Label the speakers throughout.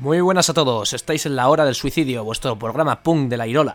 Speaker 1: Muy buenas a todos, estáis en la hora del suicidio, vuestro programa punk de la Irola.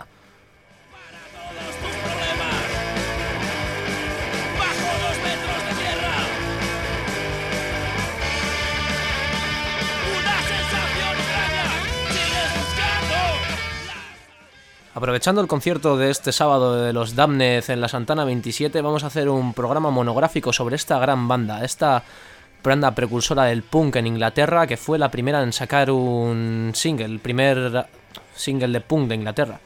Speaker 1: Aprovechando el concierto de este sábado de los Damned en la Santana 27, vamos a hacer un programa monográfico sobre esta gran banda, esta banda precursora del punk en Inglaterra, que fue la primera en sacar un single, el primer single de punk de Inglaterra.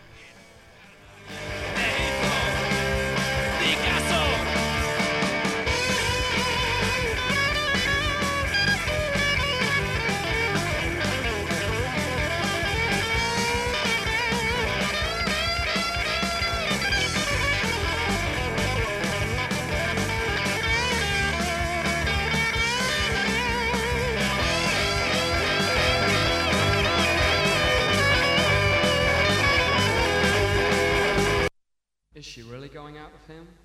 Speaker 2: Is she really going out with him?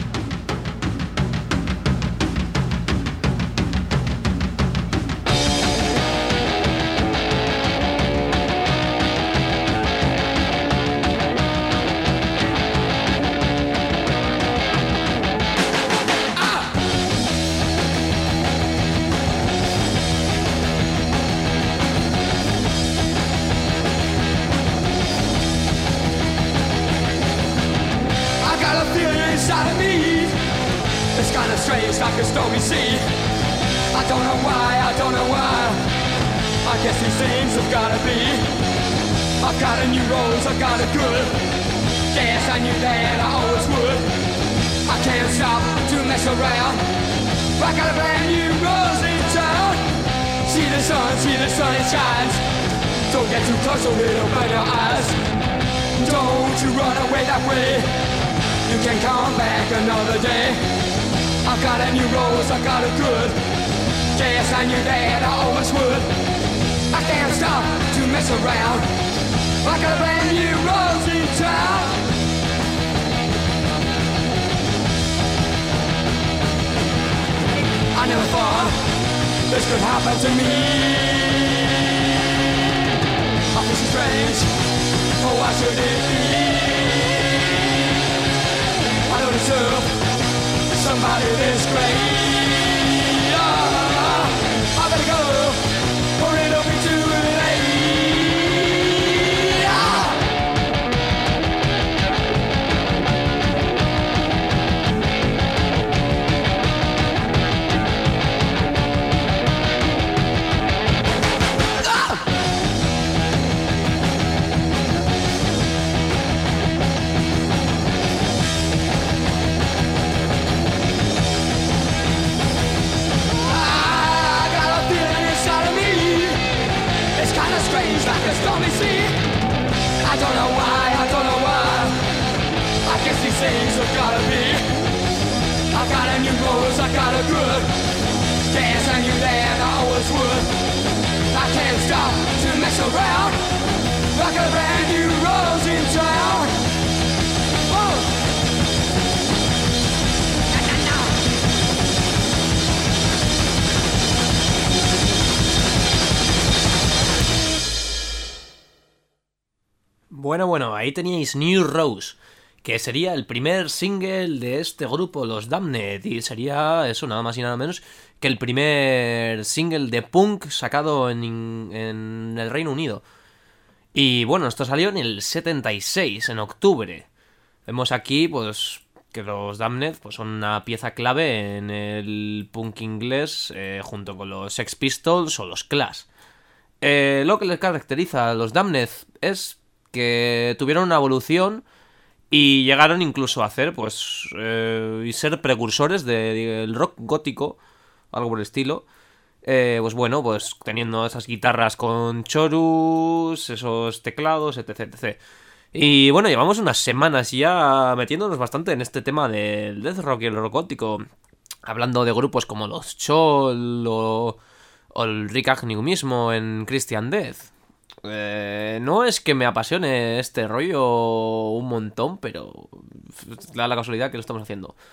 Speaker 2: Strange like a stormy sea. I don't know why, I don't know why. I guess these things have gotta be. I've got a new rose, I've got a good. Yes, I knew that I always would. I can't stop to mess around. I got a brand new rose in town. See the sun it shines. Don't get too close or it'll burn your eyes. Don't you run away that way. You can come back another day. I got a new rose, I got a good. Yes, I knew that I always would. I can't stop to mess around. I got a brand new rose in town. I never thought this could happen to me. I feel so strange, oh why should it be? I don't deserve somebody this great. I better go, or it'll be too late. Like a stormy sea. I don't know why, I don't know why. I guess these things have gotta be. I got a new rose, I got a good. Yes, I knew that I always would. I can't stop to mess around. I got a brand new rose in town. Oh.
Speaker 1: Bueno, ahí teníais New Rose, que sería el primer single de este grupo, los Damned, y sería eso, nada más y nada menos que el primer single de punk sacado en el Reino Unido. Y bueno, esto salió en el 76, en octubre. Vemos aquí, pues, que los Damned pues, son una pieza clave en el punk inglés, junto con los Sex Pistols o los Clash. Lo que les caracteriza a los Damned es que tuvieron una evolución y llegaron incluso a hacer, pues, y ser precursores del rock gótico, algo por el estilo. Pues bueno, pues teniendo esas guitarras con chorus, esos teclados, etc. Y bueno, llevamos unas semanas ya metiéndonos bastante en este tema del death rock y el rock gótico, hablando de grupos como los Chol o el Rick Agnew mismo en Christian Death. No es que me apasione este rollo un montón, pero da la casualidad que lo estamos haciendo.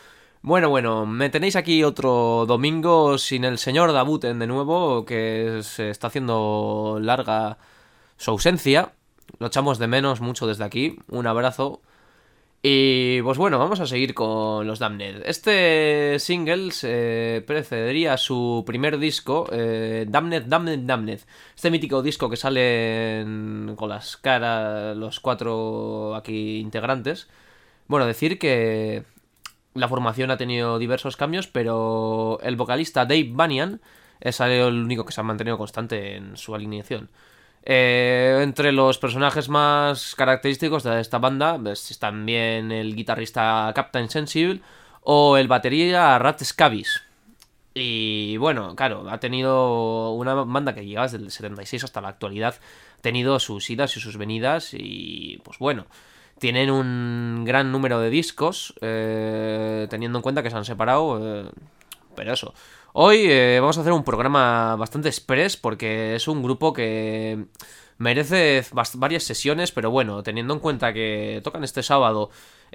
Speaker 1: Bueno, me tenéis aquí otro domingo sin el señor Dabuten de nuevo, que se está haciendo larga su ausencia. Lo echamos de menos mucho desde aquí. Un abrazo. Y pues bueno, vamos a seguir con los Damned. Este single precedería a su primer disco, Damned. Este mítico disco que sale con las caras, los 4 aquí integrantes. Bueno, decir que la formación ha tenido diversos cambios, pero el vocalista Dave Vanian es el único que se ha mantenido constante en su alineación. Entre los personajes más característicos de esta banda están bien el guitarrista Captain Sensible o el batería Rat Scabies. Y bueno, claro, ha tenido una banda que llegaba desde el 76 hasta la actualidad, ha tenido sus idas y sus venidas y pues bueno, tienen un gran número de discos, teniendo en cuenta que se han separado, pero eso. Hoy vamos a hacer un programa bastante express porque es un grupo que merece varias sesiones, pero bueno, teniendo en cuenta que tocan este sábado,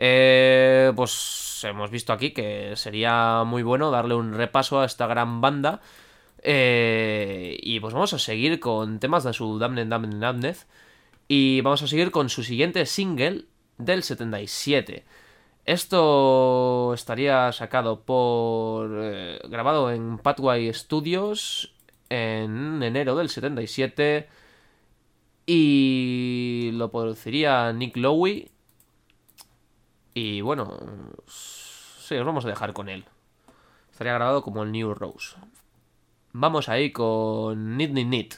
Speaker 1: pues hemos visto aquí que sería muy bueno darle un repaso a esta gran banda. Y pues vamos a seguir con temas de su Damned. Y vamos a seguir con su siguiente single del 77. Esto estaría sacado grabado en Pathway Studios en enero del 77 y lo produciría Nick Lowe. Y bueno, sí, os vamos a dejar con él. Estaría grabado como el New Rose. Vamos ahí con Need.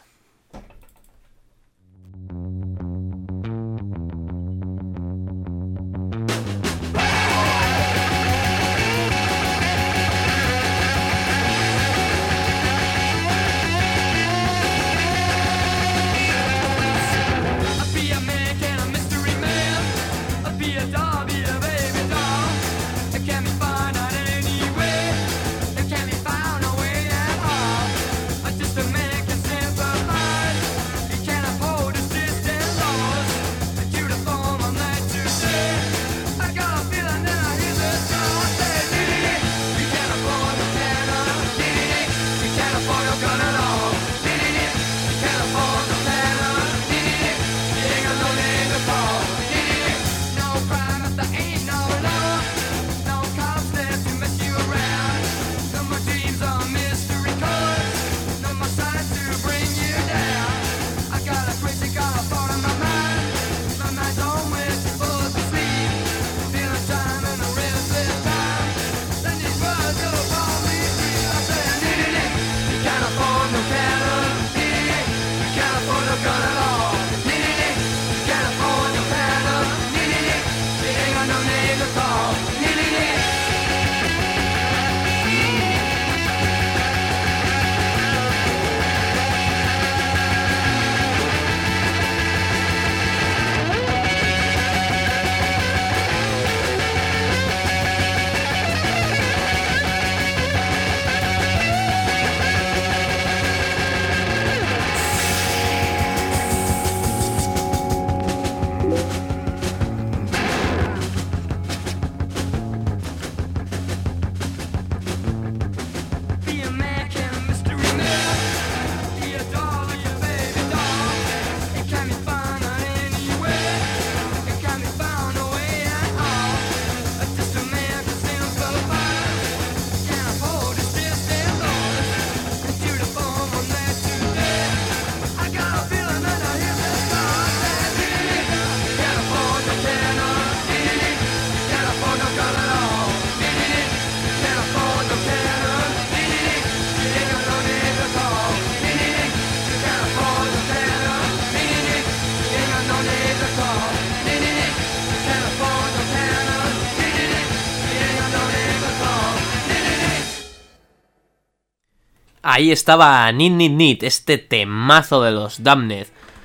Speaker 1: Ahí estaba Need, este temazo de los Damned.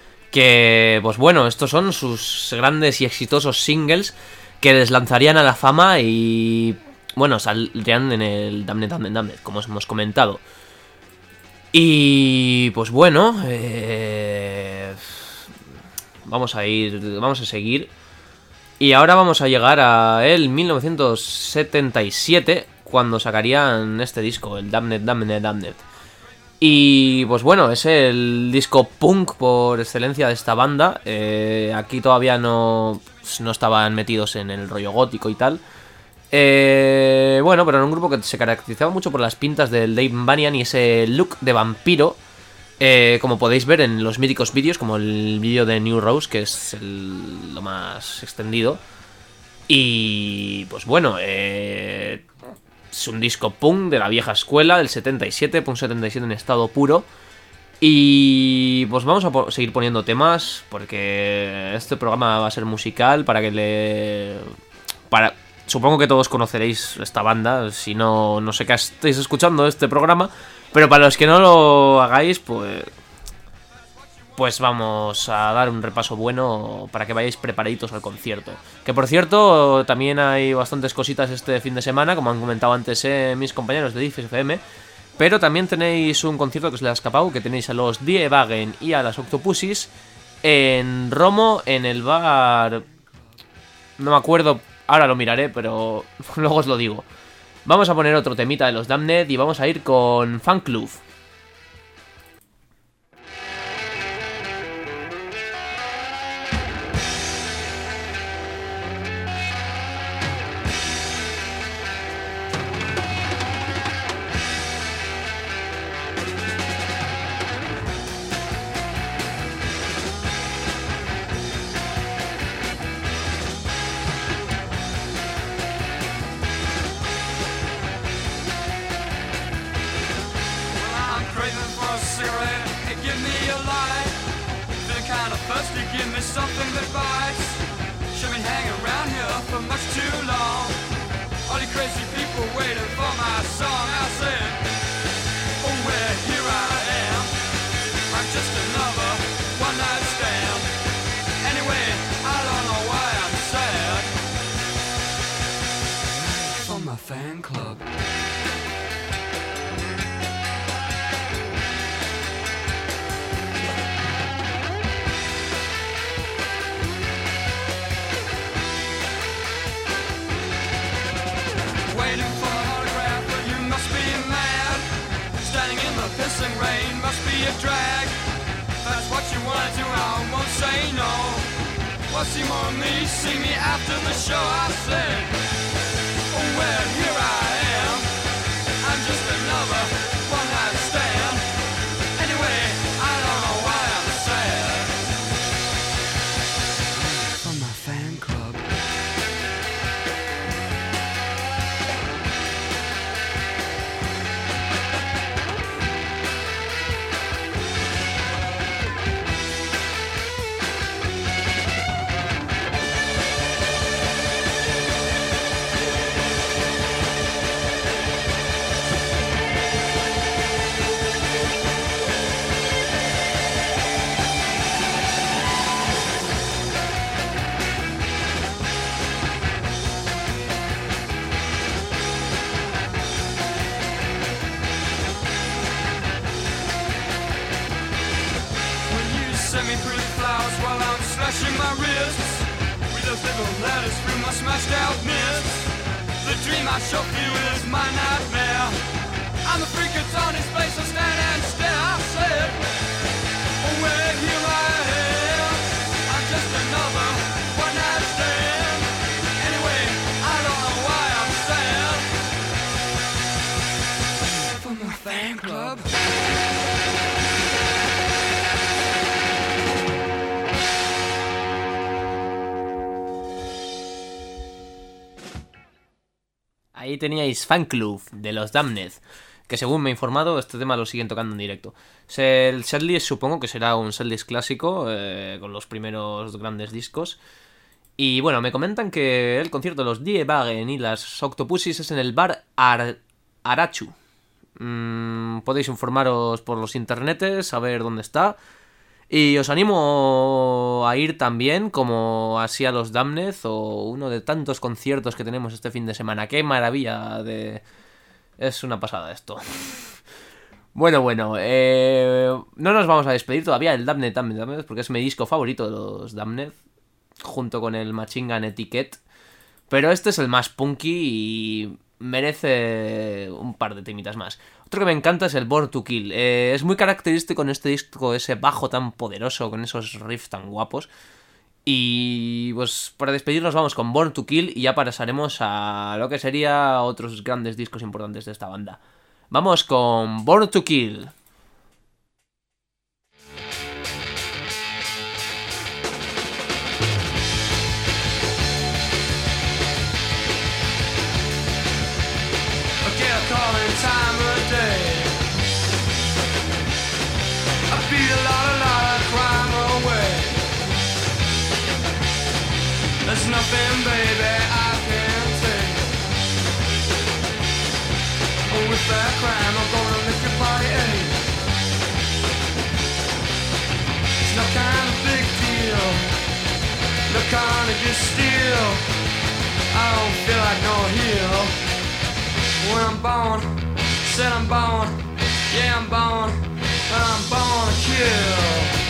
Speaker 1: Que, pues bueno, estos son sus grandes y exitosos singles que les lanzarían a la fama y, bueno, saldrían en el Damned, como os hemos comentado. Y, pues bueno, vamos a seguir. Y ahora vamos a llegar a el 1977, cuando sacarían este disco, el Damned, Damned, Damned. Y pues bueno, es el disco punk por excelencia de esta banda. Aquí todavía no estaban metidos en el rollo gótico y tal. Bueno, pero era un grupo que se caracterizaba mucho por las pintas del Dave Vanian y ese look de vampiro. Como podéis ver en los míticos vídeos, como el vídeo de New Rose, que es lo más extendido. Y pues bueno, es un disco punk de la vieja escuela, del 77, punk 77 en estado puro. Y pues vamos a seguir poniendo temas, porque este programa va a ser musical, supongo que todos conoceréis esta banda, si no, no sé qué estáis escuchando este programa, pero para los que no lo hagáis, pues vamos a dar un repaso bueno para que vayáis preparaditos al concierto. Que por cierto, también hay bastantes cositas este fin de semana, como han comentado antes mis compañeros de Diffs FM. Pero también tenéis un concierto que os le ha escapado, que tenéis a los Die Wagen y a las Octopussy en Romo, en el bar... No me acuerdo, ahora lo miraré, pero luego os lo digo. Vamos a poner otro temita de los Damned y vamos a ir con Fan Club.
Speaker 2: Fan club. Waiting for an autograph, but you must be mad. Standing in the pissing rain must be a drag. That's what you wanna do, I won't say no. What's see more of me, see me after the show, I said. Oh well, here I am. I'm just another one night stand. Anyway, I don't know why I'm sad. From my fan club. Send me pretty flowers while I'm slashing my wrists with those little letters through my smashed out mist. The dream I show you is my nightmare. I'm the freak that's on his face, so stand and stare. I said, oh well, here I am. I'm just another one night stand. Anyway, I don't know why I'm sad. For my fan club.
Speaker 1: Ahí teníais Fan Club de los Damned, que según me he informado, este tema lo siguen tocando en directo. El setlist supongo que será un setlist clásico, con los primeros grandes discos. Y bueno, me comentan que el concierto de los Die Wagen y las Octopussy es en el bar Arachu. Podéis informaros por los internetes, a ver dónde está. Y os animo a ir también, como así a los Damned, o uno de tantos conciertos que tenemos este fin de semana. ¡Qué maravilla! Es una pasada esto. Bueno, no nos vamos a despedir todavía del Damned, porque es mi disco favorito de los Damned, junto con el Machine Gun Etiquette. Pero este es el más punky y merece un par de temitas más. Otro que me encanta es el Born to Kill. Es muy característico en este disco ese bajo tan poderoso, con esos riffs tan guapos. Y pues para despedirnos vamos con Born to Kill y ya pasaremos a lo que sería otros grandes discos importantes de esta banda. Vamos con Born to Kill.
Speaker 2: There's nothing, baby, I can say. Oh, with that crime, I'm gonna make your body ache. It's no kind of big deal, no kind of good steal. I don't feel like no hero. When I'm born, said I'm born, yeah I'm born, and I'm born to kill.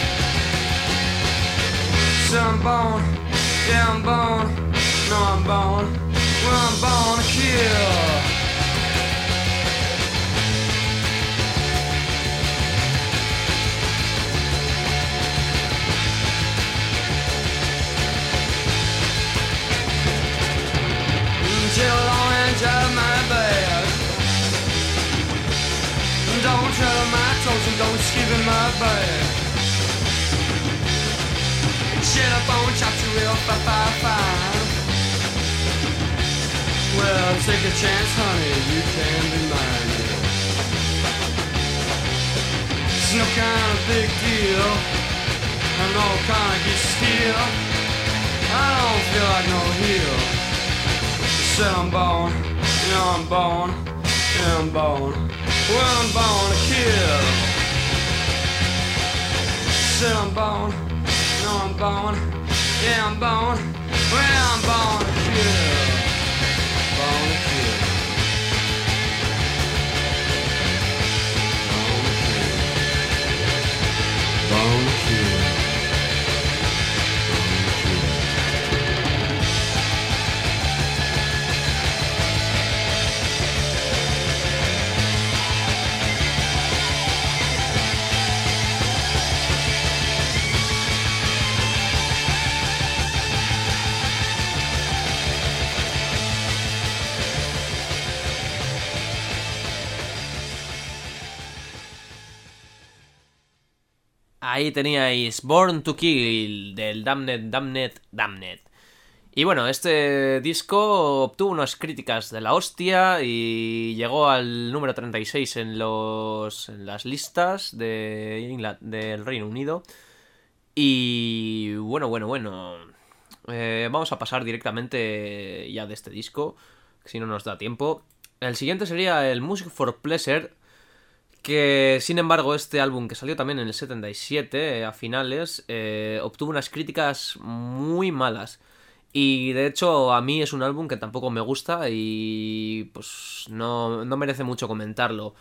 Speaker 2: Said I'm born. Yeah, I'm born, no I'm born, well I'm born to kill. Chill on and out of my bed. Don't tread my toes and don't skip in my bed. Shit up on chop you real fine. Well, take a chance, honey, you can be mine. It's no kind of big deal, and no kind of get steel. I don't feel like no hero. Said I'm born, yeah I'm born, yeah I'm born. Well, I'm born to kill. Said I'm born. I'm born, yeah I'm born, well I'm born to kill, born to kill, born to kill,
Speaker 1: Ahí teníais Born to Kill del Damned. Y bueno, este disco obtuvo unas críticas de la hostia y llegó al número 36 en las listas del Reino Unido. Y bueno. Vamos a pasar directamente ya de este disco, si no nos da tiempo. El siguiente sería el Music for Pleasure, que sin embargo este álbum, que salió también en el 77 a finales, obtuvo unas críticas muy malas. Y de hecho a mí es un álbum que tampoco me gusta y pues no merece mucho comentarlo.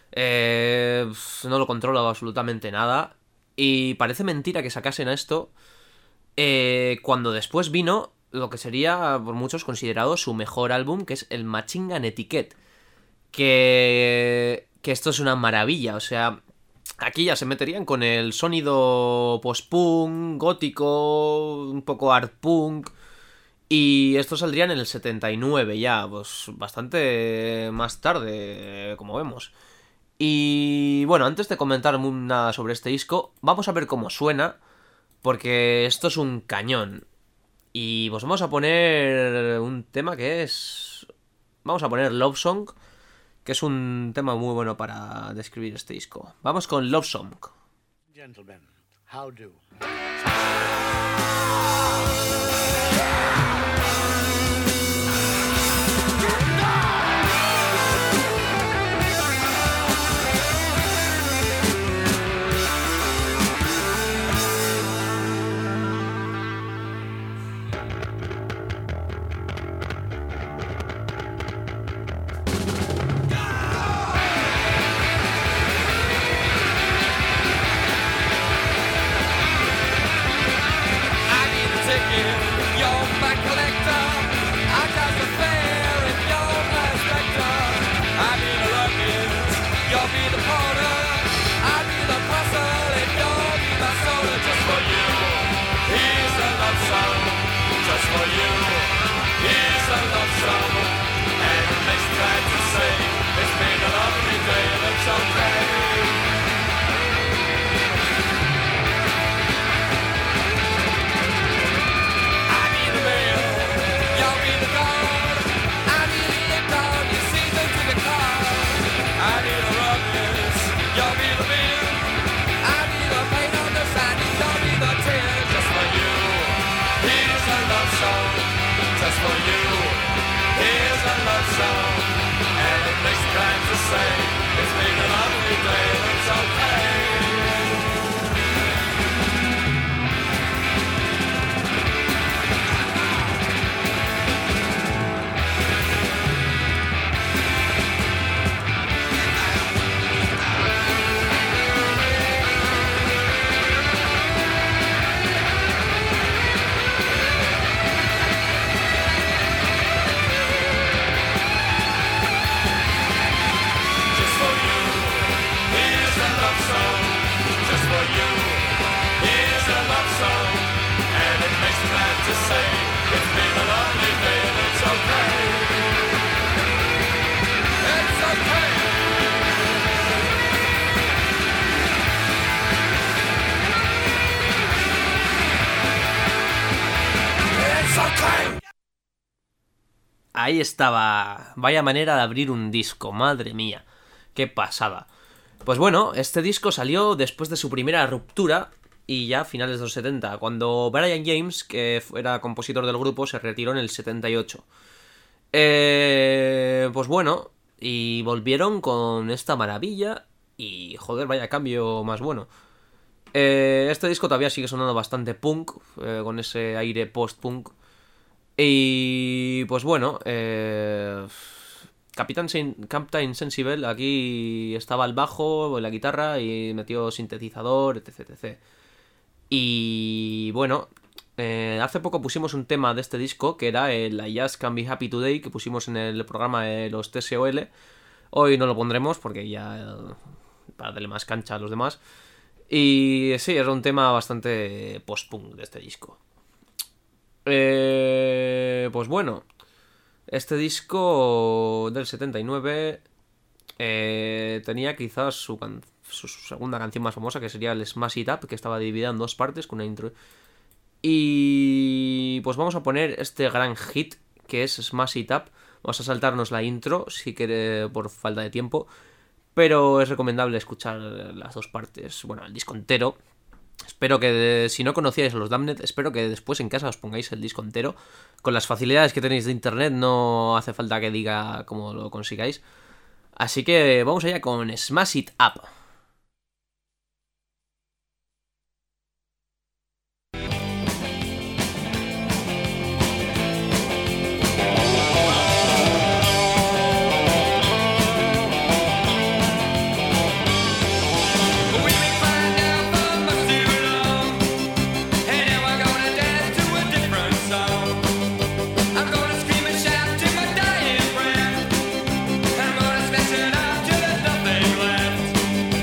Speaker 1: No lo controlo absolutamente nada. Y parece mentira que sacasen esto cuando después vino lo que sería por muchos considerado su mejor álbum, que es el Machine Gun Etiquette. Que esto es una maravilla, o sea, aquí ya se meterían con el sonido post-punk, gótico, un poco art punk, y esto saldría en el 79 ya, pues bastante más tarde, como vemos. Y bueno, antes de comentar nada sobre este disco, vamos a ver cómo suena, porque esto es un cañón. Y pues vamos a poner un tema que es... Vamos a poner Love Song, que es un tema muy bueno para describir este disco. Vamos con Love Song.
Speaker 3: Gentlemen, how do?
Speaker 2: a love song just for you. Here's a love song, and it makes time to say it's been a lovely day, it's okay. To say it's been a lovely day and it's okay. It's okay. It's okay.
Speaker 1: Ahí estaba. Vaya manera de abrir un disco, madre mía. Qué pasada. Pues bueno, este disco salió después de su primera ruptura y ya a finales de los 70, cuando Brian James, que era compositor del grupo, se retiró en el 78. Pues bueno, y volvieron con esta maravilla y joder, vaya cambio más bueno. Este disco todavía sigue sonando bastante punk, con ese aire post-punk. Y pues bueno, Captain Sensible aquí estaba al bajo, la guitarra y metió sintetizador, etc, etc. Y bueno, hace poco pusimos un tema de este disco que era el I Just Can't Be Happy Today, que pusimos en el programa de los TSOL. Hoy no lo pondremos porque ya para darle más cancha a los demás. Y sí, era un tema bastante post-punk de este disco. Pues bueno, este disco del 79 tenía quizás su segunda canción más famosa, que sería el Smash It Up, que estaba dividida en dos partes con una intro. Y pues vamos a poner este gran hit que es Smash It Up. Vamos a saltarnos la intro si quiere, por falta de tiempo, pero es recomendable escuchar las dos partes, bueno, el disco entero. Espero que, si no conocíais a los Damned, espero que después en casa os pongáis el disco entero. Con las facilidades que tenéis de internet no hace falta que diga cómo lo consigáis. Así que vamos allá con Smash It Up.
Speaker 2: I'm gonna smash it up till there's nothing left.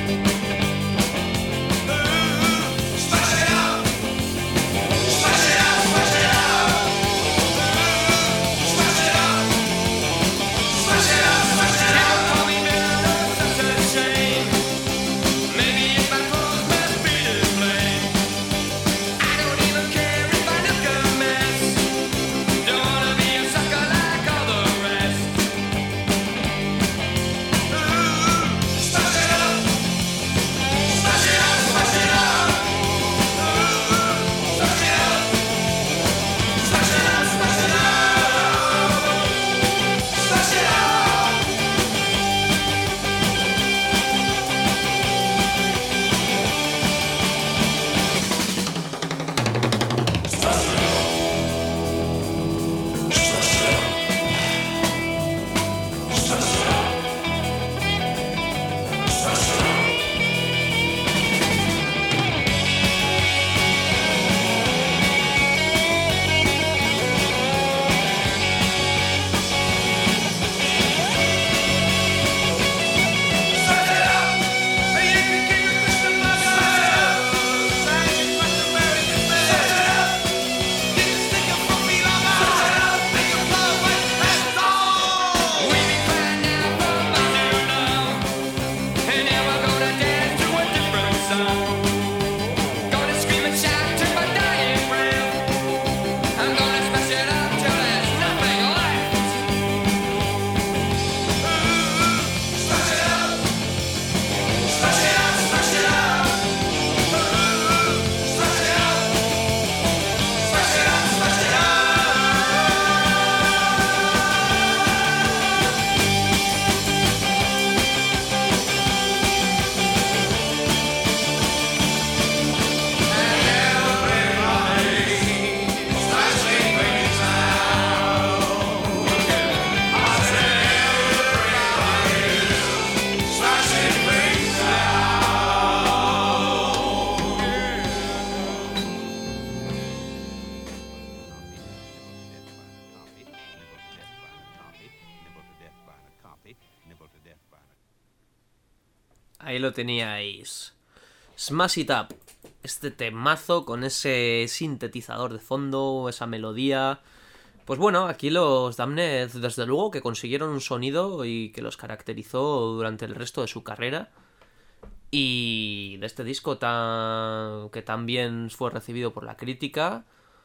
Speaker 1: Ahí lo teníais. Smash It Up. Este temazo con ese sintetizador de fondo, esa melodía. Pues bueno, aquí los Damned desde luego que consiguieron un sonido y que los caracterizó durante el resto de su carrera. Y de este disco que tan bien fue recibido por la crítica.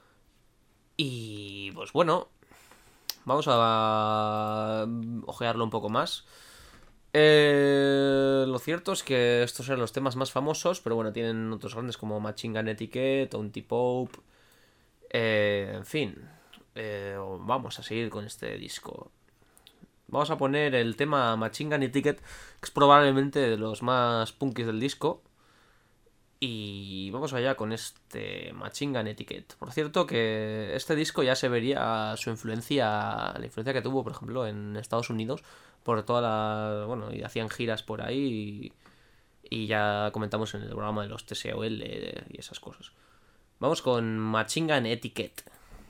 Speaker 1: Y pues bueno, vamos a ojearlo un poco más. Lo cierto es que estos eran los temas más famosos, pero bueno, tienen otros grandes como Machine Gun Etiquette, Anti-Pope, en fin, vamos a seguir con este disco. Vamos a poner el tema Machine Gun Etiquette, que es probablemente de los más punkis del disco. Y vamos allá con este Machine Gun Etiquette. Por cierto que este disco ya se vería la influencia que tuvo, por ejemplo, en Estados Unidos, por toda la... Bueno, y hacían giras por ahí y ya comentamos en el programa de los TSOL y esas cosas. Vamos con Machine Gun Etiquette.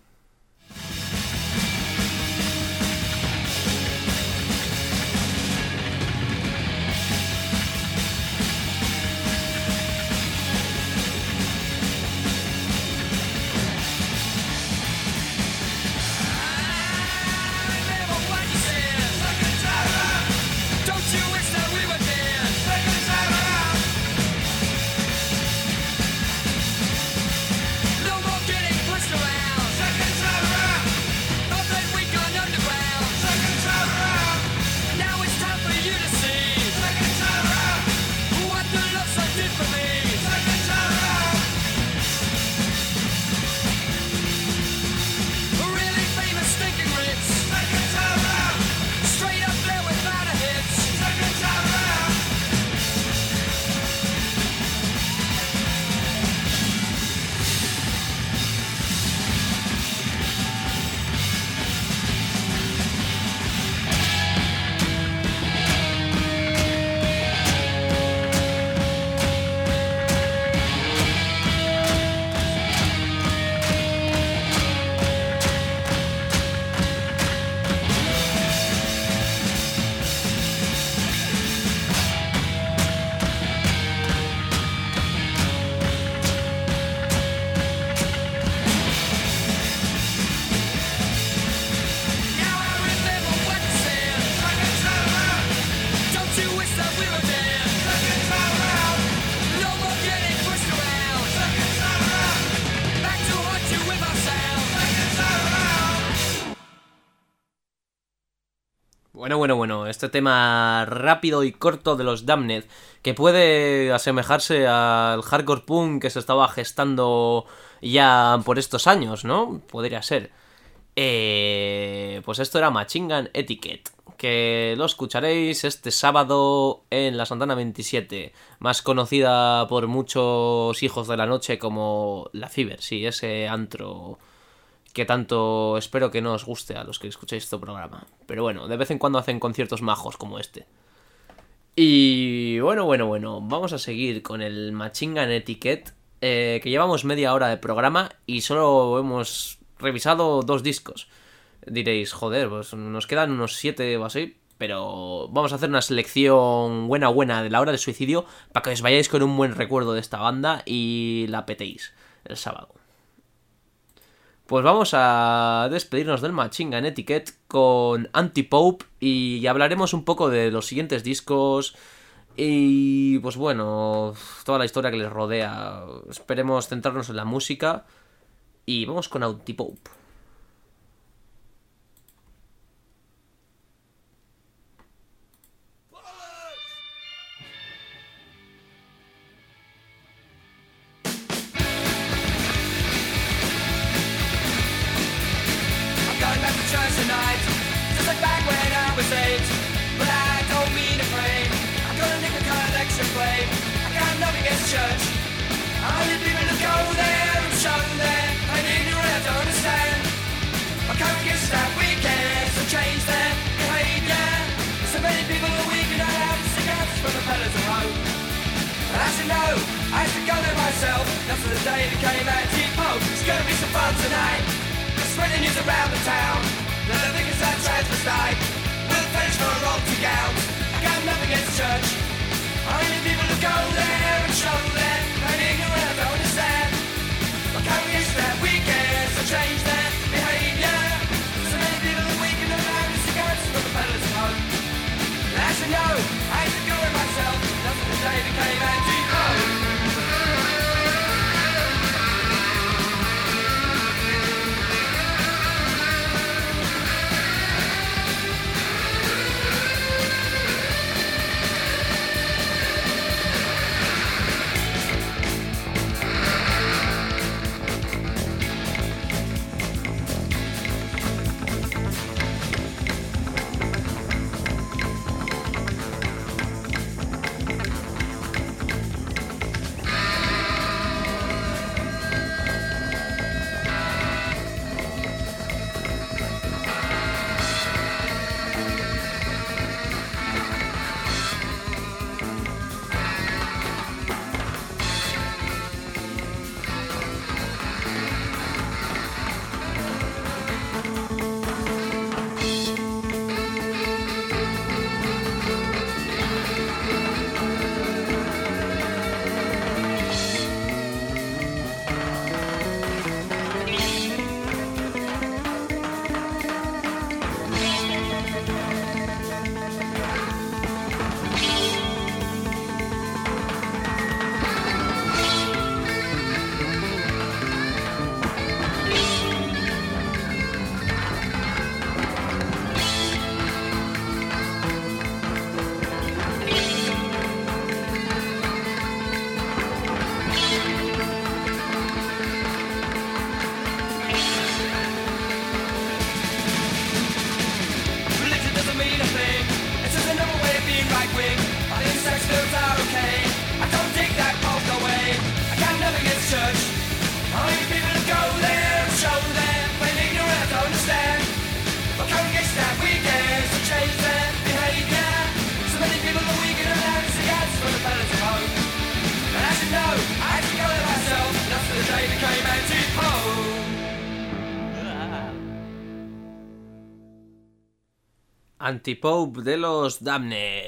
Speaker 1: Bueno, este tema rápido y corto de los Damned, que puede asemejarse al hardcore punk que se estaba gestando ya por estos años, ¿no? Podría ser. Pues esto era Machine Gun Etiquette, que lo escucharéis este sábado en la Santana 27, más conocida por muchos hijos de la noche como La Fiber, sí, ese antro que tanto espero que no os guste a los que escucháis este programa. Pero bueno, de vez en cuando hacen conciertos majos como este. Y bueno, vamos a seguir con el Machine Gun Etiquette, que llevamos media hora de programa y solo hemos revisado 2 discos. Diréis, joder, pues nos quedan unos 7 o así, pero vamos a hacer una selección buena de La Hora del Suicidio para que os vayáis con un buen recuerdo de esta banda y la petéis el sábado. Pues vamos a despedirnos del Machine Gun Etiquette con Anti-Pope y hablaremos un poco de los siguientes discos y pues bueno, toda la historia que les rodea. Esperemos centrarnos en la música y vamos con Anti-Pope.
Speaker 2: Tonight, just like back when I was 8. But I don't mean to pray. I'm gonna make a collection play. I got nothing against church. I need people to go there and show there. I need you to understand. I come against that weekend to change their behavior. So many people are weak and I have cigarettes from the pillars of hope. And as you know, I used to go there myself. That's the day that came Anti-Pope. It's gonna be some fun tonight. Spreading news around the town. The living is that transvestite. We'll finish for a rock to gout. I got nothing against church. How many people who go there and show them and ignorant don't understand? But can we that we can so change their behaviour? So many people that we can allow the cigarettes for the fellas at home. And I should know, I used to go with myself, nothing the day became anti-home.
Speaker 1: Anti-Pope de los Damned.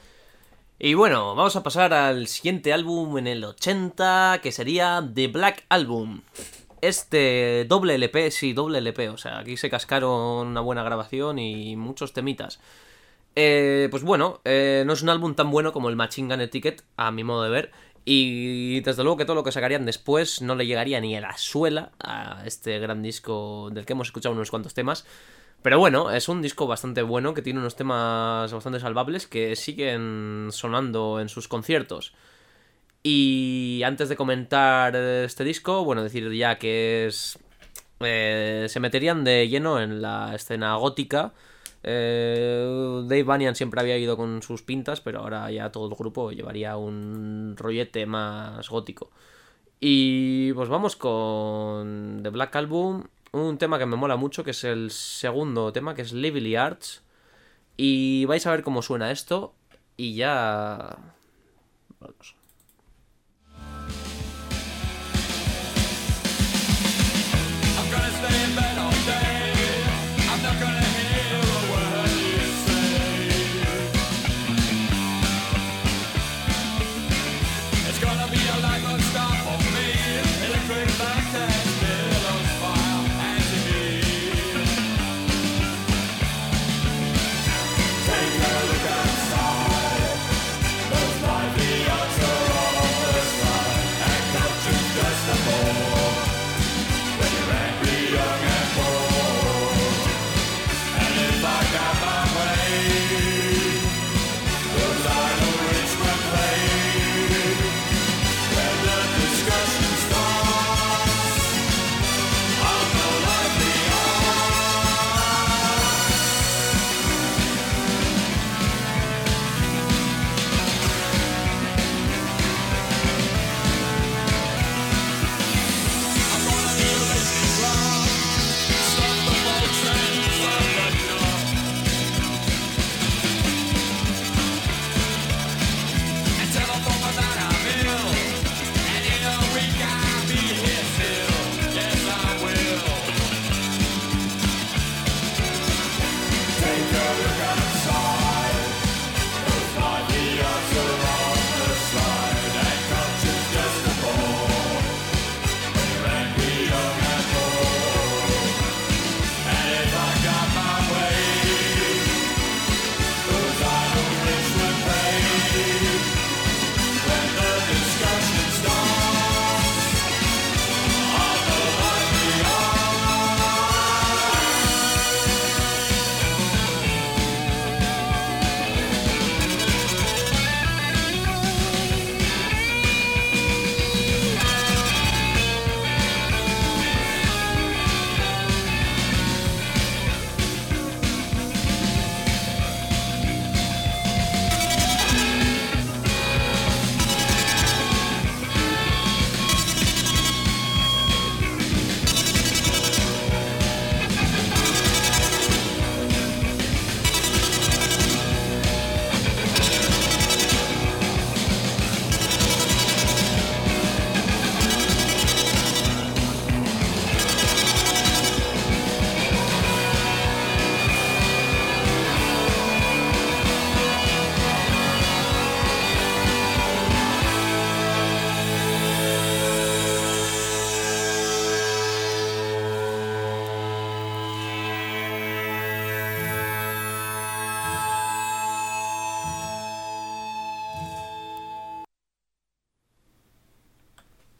Speaker 1: Y bueno, vamos a pasar al siguiente álbum en el 80, que sería The Black Album. Este doble LP, sí, doble LP, o sea, aquí se cascaron una buena grabación y muchos temitas. Pues bueno, no es un álbum tan bueno como el Machine Gun Etiquette, a mi modo de ver. Y desde luego que todo lo que sacarían después no le llegaría ni a la suela a este gran disco del que hemos escuchado unos cuantos temas. Pero bueno, es un disco bastante bueno, que tiene unos temas bastante salvables que siguen sonando en sus conciertos. Y antes de comentar este disco, bueno, decir ya que es... se meterían de lleno en la escena gótica. Dave Vanian siempre había ido con sus pintas, pero ahora ya todo el grupo llevaría un rollete más gótico. Y pues vamos con The Black Album, un tema que me mola mucho, que es el segundo tema, que es Lively Arts. Y vais a ver cómo suena esto. Y ya... vamos.
Speaker 2: Take a look outside, those lively arts.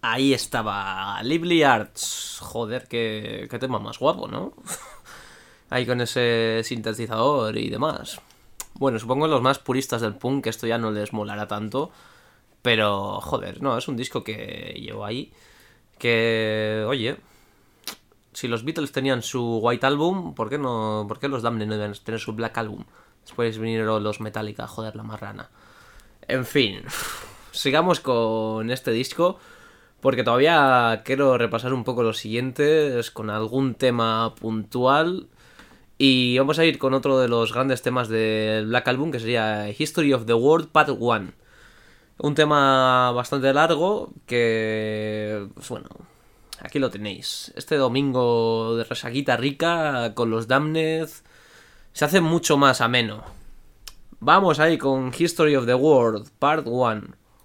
Speaker 1: Ahí estaba, Lively Arts. Joder, qué tema más guapo, ¿no? Ahí con ese sintetizador y demás. Bueno, supongo que los más puristas del punk esto ya no les molará tanto. Pero, joder, no, es un disco que llevo ahí. Que, oye, si los Beatles tenían su White Album, ¿por qué los Damned no deben tener su Black Album? Después vinieron los Metallica, joder, la marrana. En fin, sigamos con este disco, porque todavía quiero repasar un poco los siguientes con algún tema puntual. Y vamos a ir con otro de los grandes temas del Black Album, que sería History of the World Part 1. Un tema bastante largo que, pues bueno, aquí lo tenéis. Este domingo de resaquita rica con los Damned se hace mucho más ameno. Vamos ahí con History of the World Part 1.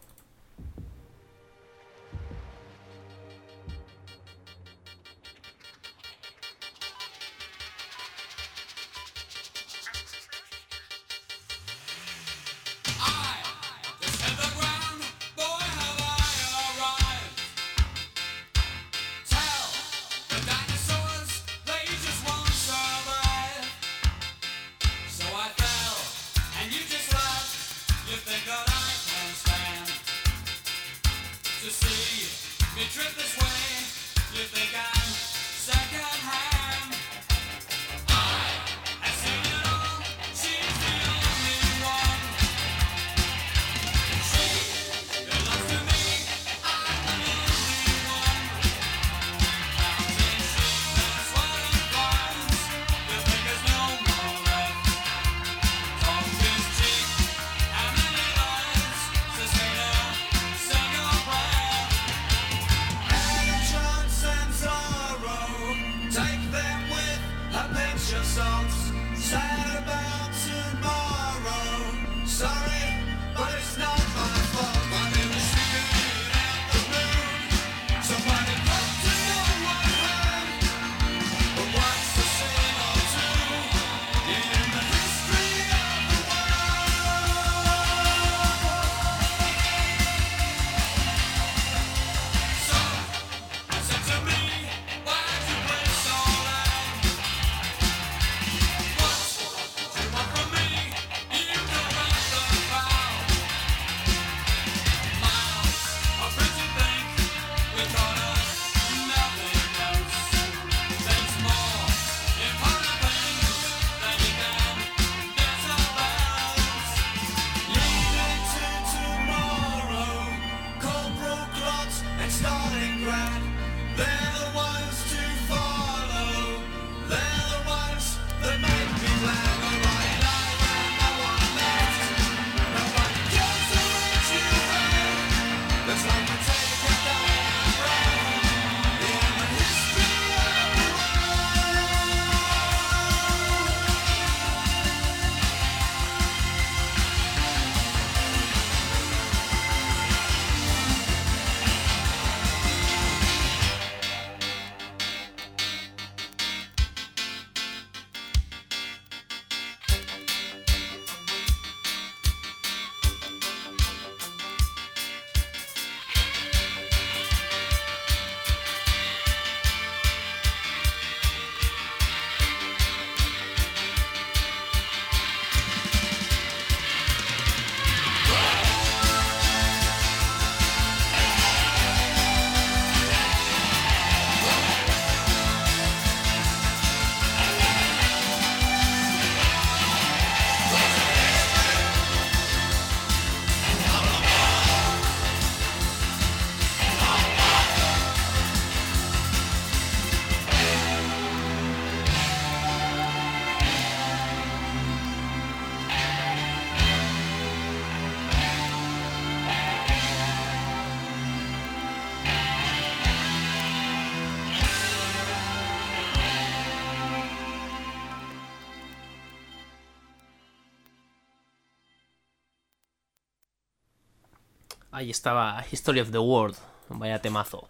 Speaker 1: Ahí estaba History of the World, vaya temazo.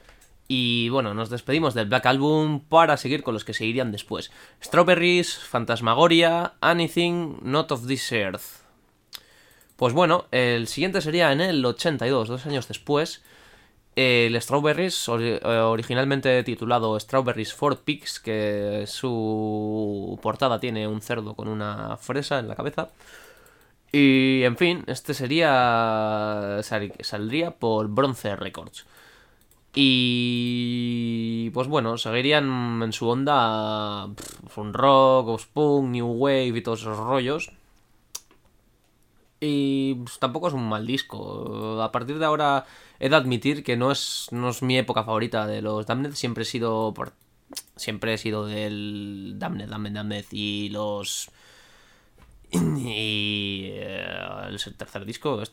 Speaker 1: Y bueno, nos despedimos del Black Album para seguir con los que seguirían después. Strawberries, Phantasmagoria, Anything, Not of This Earth. Pues bueno, el siguiente sería en el 82, 2 años después. El Strawberries, originalmente titulado Strawberries for Pigs, que su portada tiene un cerdo con una fresa en la cabeza. Y, en fin, este saldría por Bronze Records. Y pues bueno, seguirían en su onda un rock, post-punk, new wave y todos esos rollos. Y pues, tampoco es un mal disco. A partir de ahora he de admitir que no es mi época favorita de los Damned. Siempre he sido del Damned y los... Y el tercer disco,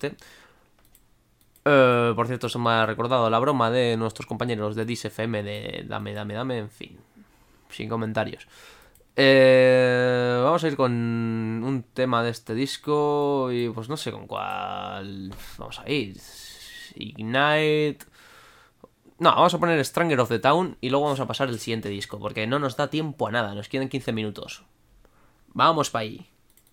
Speaker 1: por cierto, se me ha recordado la broma de nuestros compañeros de DisFM de dame, en fin, sin comentarios. Vamos a ir con un tema de este disco y pues no sé con cuál vamos a ir. Ignite... No, vamos a poner Stranger of the Town y luego vamos a pasar el siguiente disco porque no nos da tiempo a nada, nos quedan 15 minutos. Vamos para ahí.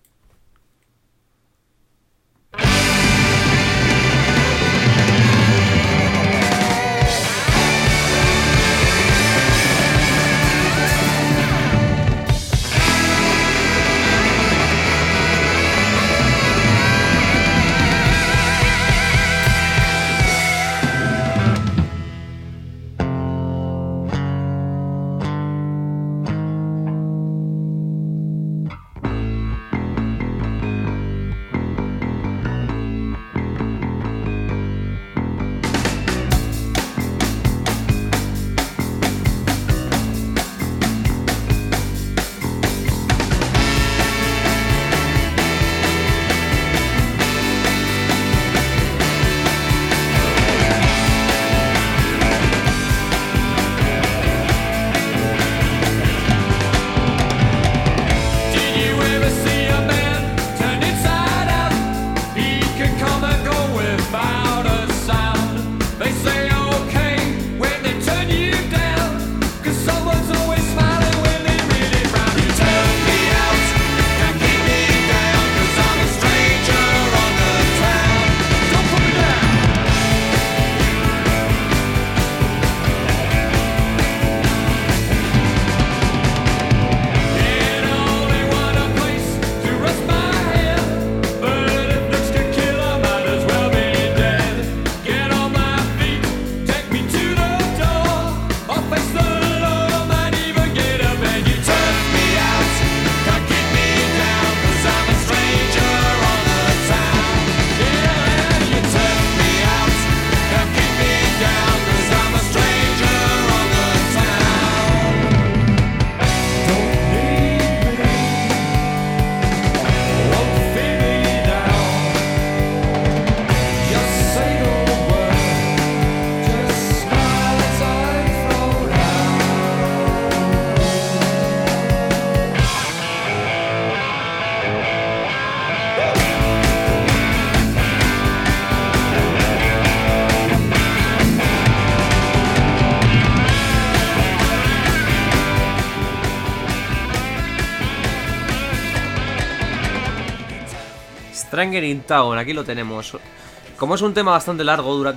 Speaker 1: Stranger in Town, aquí lo tenemos. Como es un tema bastante largo, dura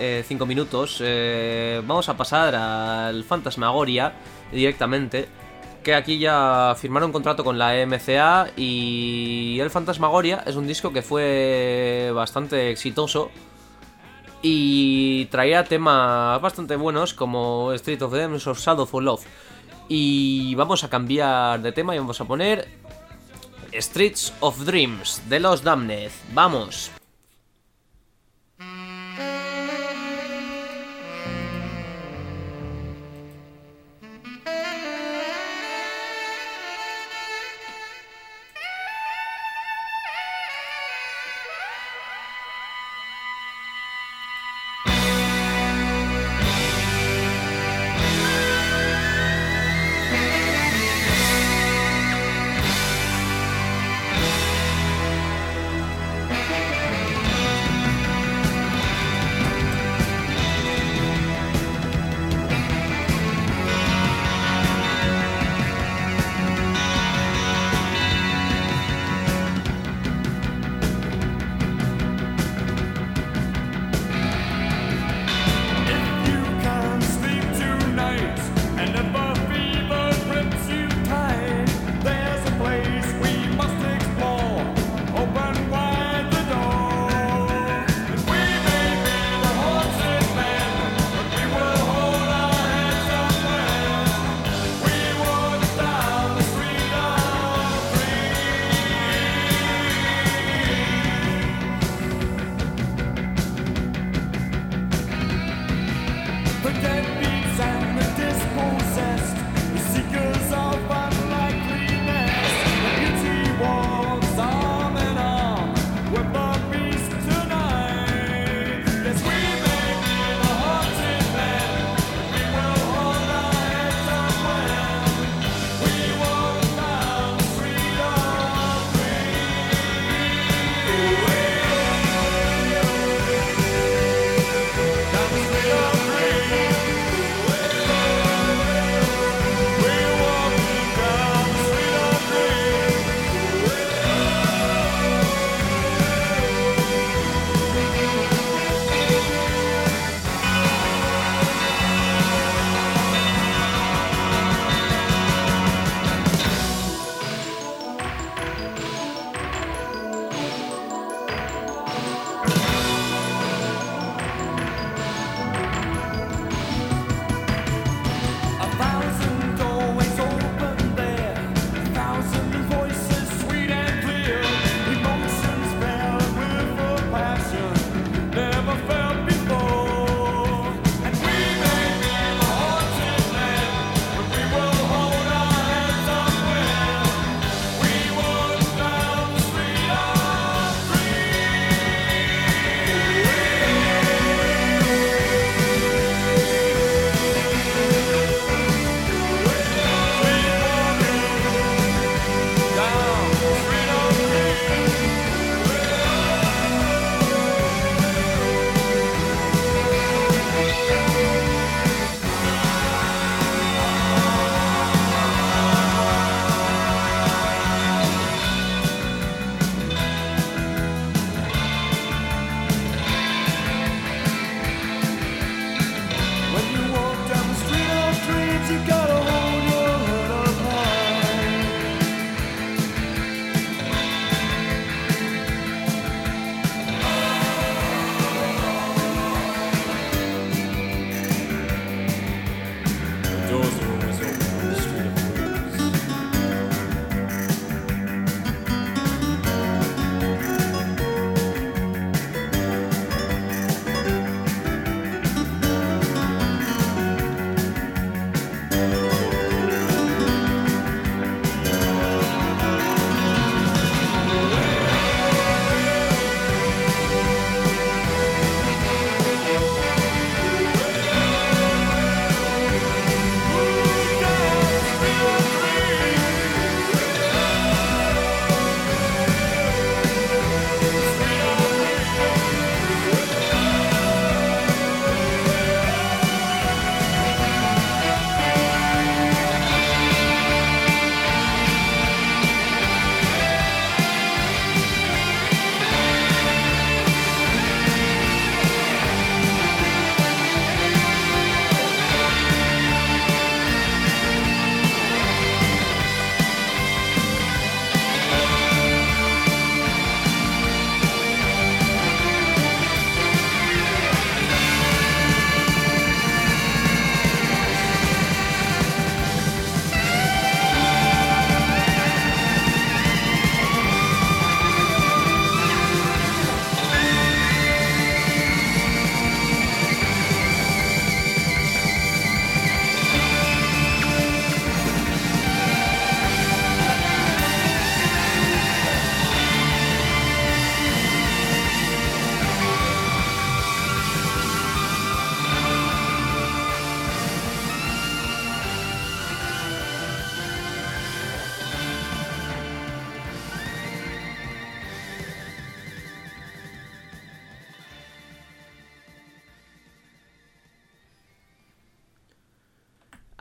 Speaker 1: 5 minutos, vamos a pasar al Phantasmagoria directamente, que aquí ya firmaron contrato con la MCA y el Phantasmagoria es un disco que fue bastante exitoso y traía temas bastante buenos como Street of Dreams o Shadow for Love. Y vamos a cambiar de tema y vamos a poner Streets of Dreams de los Damned. ¡Vamos!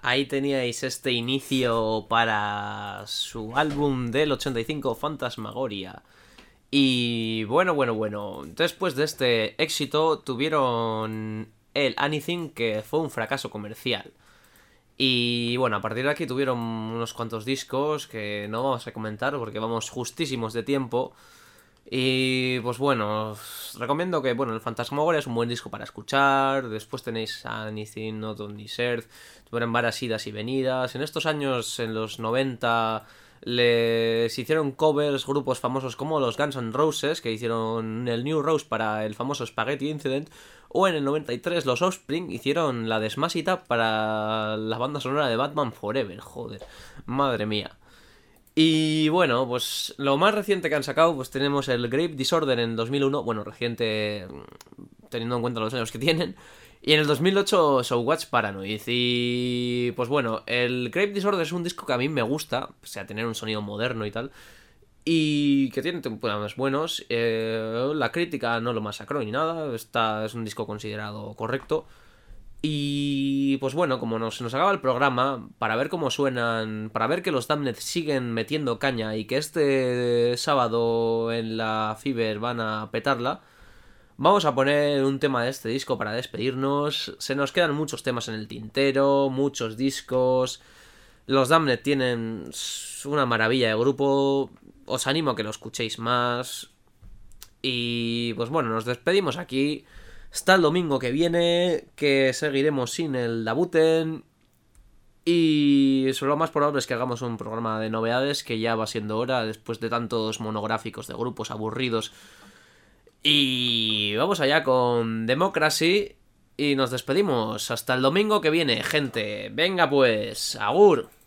Speaker 1: ahí teníais este inicio para su álbum del 85, Phantasmagoria. Y bueno, después de este éxito tuvieron el Anything, que fue un fracaso comercial. Y bueno, a partir de aquí tuvieron unos cuantos discos que no vamos a comentar porque vamos justísimos de tiempo. Y pues bueno, os recomiendo que, bueno, el Phantasmagoria es un buen disco para escuchar. Después tenéis Anything Not on This Earth. Tuvieron varias idas y venidas. En estos años, en los 90, les hicieron covers grupos famosos como los Guns N' Roses, que hicieron el New Rose para el famoso Spaghetti Incident. O en el 93 los Offspring hicieron la de Smash It Up para la banda sonora de Batman Forever. Joder, madre mía. Y bueno, pues lo más reciente que han sacado, pues tenemos el Grave Disorder en 2001. Bueno, reciente teniendo en cuenta los años que tienen. Y en el 2008 So What's Paranoid. Y pues bueno, el Grave Disorder es un disco que a mí me gusta, o sea, tener un sonido moderno y tal. Y que tiene temas buenos. La crítica no lo masacró ni nada. Es un disco considerado correcto. Y pues bueno, como se nos acaba el programa, para ver cómo suenan, para ver que los Damned siguen metiendo caña y que este sábado en la Fever van a petarla, vamos a poner un tema de este disco para despedirnos. Se nos quedan muchos temas en el tintero, muchos discos. Los Damned tienen una maravilla de grupo. Os animo a que lo escuchéis más. Y pues bueno, nos despedimos aquí. Hasta el domingo que viene, que seguiremos sin el Dabuten. Y lo más probable es que hagamos un programa de novedades, que ya va siendo hora después de tantos monográficos de grupos aburridos. Y vamos allá con Democracy. Y nos despedimos hasta el domingo que viene, gente. Venga pues, agur.